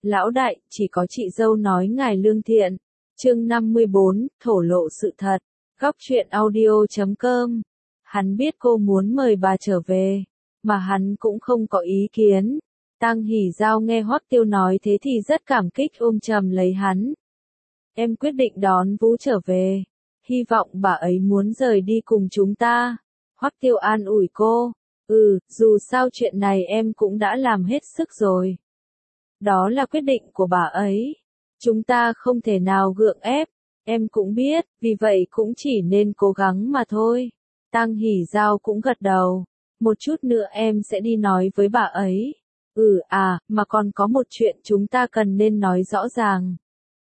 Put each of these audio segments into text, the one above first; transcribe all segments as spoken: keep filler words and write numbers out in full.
Lão đại, chỉ có chị dâu nói ngài lương thiện. Chương năm mươi bốn, thổ lộ sự thật. Góc truyện audio chấm com. Hắn biết cô muốn mời bà trở về, mà hắn cũng không có ý kiến. Tang Hỷ Giao nghe Hoắc Tiêu nói thế thì rất cảm kích ôm chầm lấy hắn. Em quyết định đón Vũ trở về. Hy vọng bà ấy muốn rời đi cùng chúng ta. Hoắc Tiêu an ủi cô. Ừ, dù sao chuyện này em cũng đã làm hết sức rồi. Đó là quyết định của bà ấy. Chúng ta không thể nào gượng ép. Em cũng biết, vì vậy cũng chỉ nên cố gắng mà thôi. Tang Hỷ Giao cũng gật đầu. Một chút nữa em sẽ đi nói với bà ấy. Ừ à, mà còn có một chuyện chúng ta cần nên nói rõ ràng.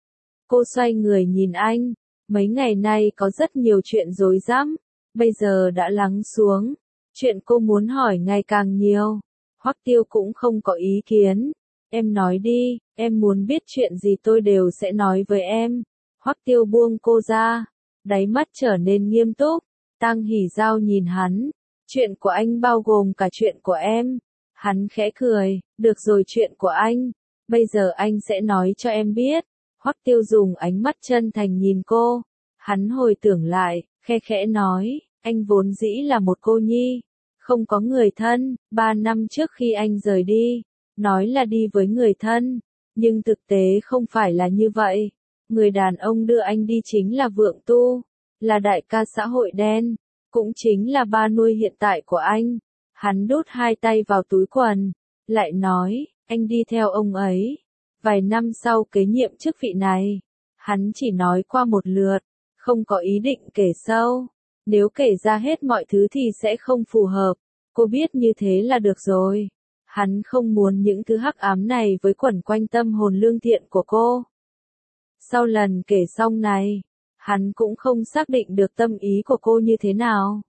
Cô xoay người nhìn anh. Mấy ngày nay có rất nhiều chuyện rối rắm. Bây giờ đã lắng xuống. Chuyện cô muốn hỏi ngày càng nhiều. Hoắc Tiêu cũng không có ý kiến. Em nói đi, em muốn biết chuyện gì tôi đều sẽ nói với em. Hoắc Tiêu buông cô ra. Đáy mắt trở nên nghiêm túc. Tang Hỷ Giao nhìn hắn. Chuyện của anh bao gồm cả chuyện của em. Hắn khẽ cười. Được rồi, chuyện của anh. Bây giờ anh sẽ nói cho em biết. Hoắc Tiêu dùng ánh mắt chân thành nhìn cô. Hắn hồi tưởng lại, khe khẽ nói. Anh vốn dĩ là một cô nhi. Không có người thân. Ba năm trước khi anh rời đi. Nói là đi với người thân. Nhưng thực tế không phải là như vậy. Người đàn ông đưa anh đi chính là Vượng Tu. Là đại ca xã hội đen. Cũng chính là ba nuôi hiện tại của anh. Hắn đút hai tay vào túi quần. Lại nói, anh đi theo ông ấy. Vài năm sau kế nhiệm chức vị này. Hắn chỉ nói qua một lượt. Không có ý định kể sâu. Nếu kể ra hết mọi thứ thì sẽ không phù hợp. Cô biết như thế là được rồi. Hắn không muốn những thứ hắc ám này với quẩn quanh tâm hồn lương thiện của cô. Sau lần kể xong này, hắn cũng không xác định được tâm ý của cô như thế nào.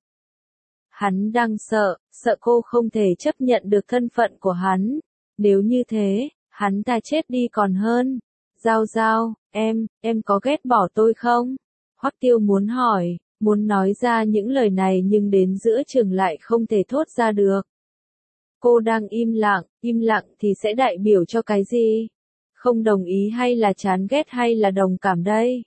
Hắn đang sợ, sợ cô không thể chấp nhận được thân phận của hắn. Nếu như thế, hắn ta chết đi còn hơn. Giao Giao, em, em có ghét bỏ tôi không? Hoắc Tiêu muốn hỏi, muốn nói ra những lời này nhưng đến giữa chừng lại không thể thốt ra được. Cô đang im lặng, im lặng thì sẽ đại biểu cho cái gì? Không đồng ý hay là chán ghét hay là đồng cảm đây?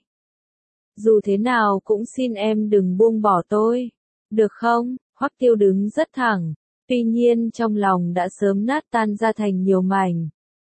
Dù thế nào cũng xin em đừng buông bỏ tôi. Được không? Hoắc Tiêu đứng rất thẳng. Tuy nhiên trong lòng đã sớm nát tan ra thành nhiều mảnh.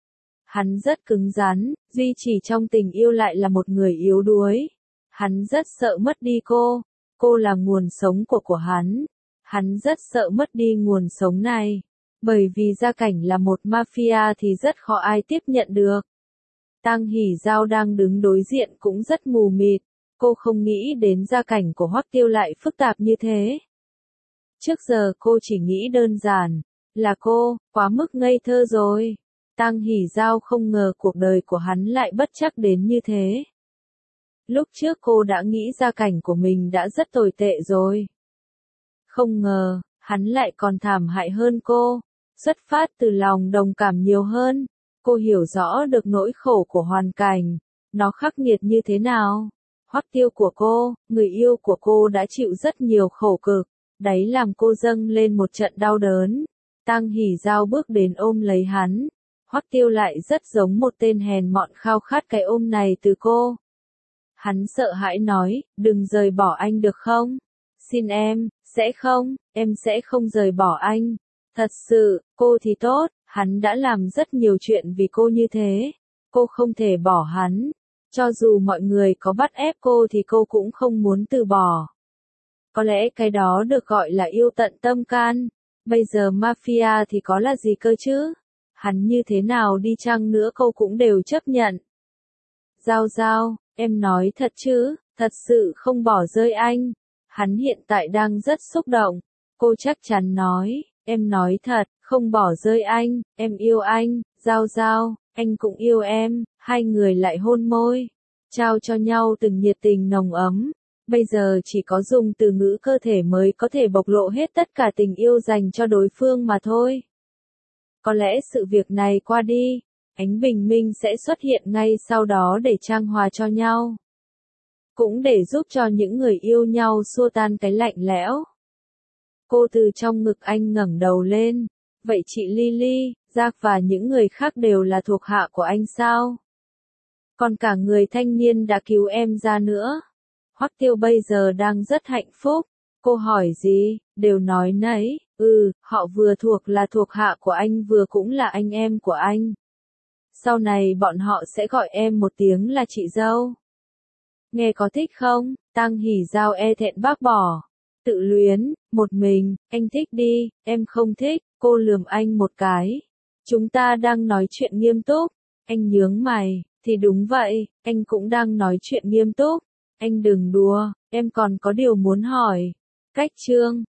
Hắn rất cứng rắn, duy chỉ trong tình yêu lại là một người yếu đuối. Hắn rất sợ mất đi cô. Cô là nguồn sống của của hắn. Hắn rất sợ mất đi nguồn sống này. Bởi vì gia cảnh là một mafia thì rất khó ai tiếp nhận được. Tang Hỷ Giao đang đứng đối diện cũng rất mù mịt. Cô không nghĩ đến gia cảnh của Hoắc Tiêu lại phức tạp như thế. Trước giờ cô chỉ nghĩ đơn giản, là cô, quá mức ngây thơ rồi. Tang Hỷ Giao không ngờ cuộc đời của hắn lại bất trắc đến như thế. Lúc trước cô đã nghĩ gia cảnh của mình đã rất tồi tệ rồi. Không ngờ, hắn lại còn thảm hại hơn cô. Xuất phát từ lòng đồng cảm nhiều hơn. Cô hiểu rõ được nỗi khổ của hoàn cảnh. Nó khắc nghiệt như thế nào. Hoắc Tiêu của cô, người yêu của cô đã chịu rất nhiều khổ cực. Đáy làm cô dâng lên một trận đau đớn. Tang Hỷ Giao bước đến ôm lấy hắn. Hoắc Tiêu lại rất giống một tên hèn mọn khao khát cái ôm này từ cô. Hắn sợ hãi nói, đừng rời bỏ anh được không? Xin em, sẽ không, em sẽ không rời bỏ anh. Thật sự, cô thì tốt, hắn đã làm rất nhiều chuyện vì cô như thế. Cô không thể bỏ hắn. Cho dù mọi người có bắt ép cô thì cô cũng không muốn từ bỏ. Có lẽ cái đó được gọi là yêu tận tâm can. Bây giờ mafia thì có là gì cơ chứ? Hắn như thế nào đi chăng nữa cô cũng đều chấp nhận. Giao Giao, em nói thật chứ, thật sự không bỏ rơi anh. Hắn hiện tại đang rất xúc động. Cô chắc chắn nói, em nói thật, không bỏ rơi anh, em yêu anh. Giao Giao, anh cũng yêu em. Hai người lại hôn môi, trao cho nhau từng nhiệt tình nồng ấm. Bây giờ chỉ có dùng từ ngữ cơ thể mới có thể bộc lộ hết tất cả tình yêu dành cho đối phương mà thôi. Có lẽ sự việc này qua đi, ánh bình minh sẽ xuất hiện ngay sau đó để trang hòa cho nhau. Cũng để giúp cho những người yêu nhau xua tan cái lạnh lẽo. Cô từ trong ngực anh ngẩng đầu lên. Vậy chị Lily, Giác và những người khác đều là thuộc hạ của anh sao? Còn cả người thanh niên đã cứu em ra nữa. Hoắc Tiêu bây giờ đang rất hạnh phúc. Cô hỏi gì, đều nói nấy, ừ, họ vừa thuộc là thuộc hạ của anh vừa cũng là anh em của anh. Sau này bọn họ sẽ gọi em một tiếng là chị dâu. Nghe có thích không? Tang Hỉ Giao e thẹn bác bỏ. Tự luyến, một mình, anh thích đi, em không thích, cô lườm anh một cái. Chúng ta đang nói chuyện nghiêm túc. Anh nhướng mày, thì đúng vậy, anh cũng đang nói chuyện nghiêm túc. Anh đừng đùa, em còn có điều muốn hỏi. Cách chương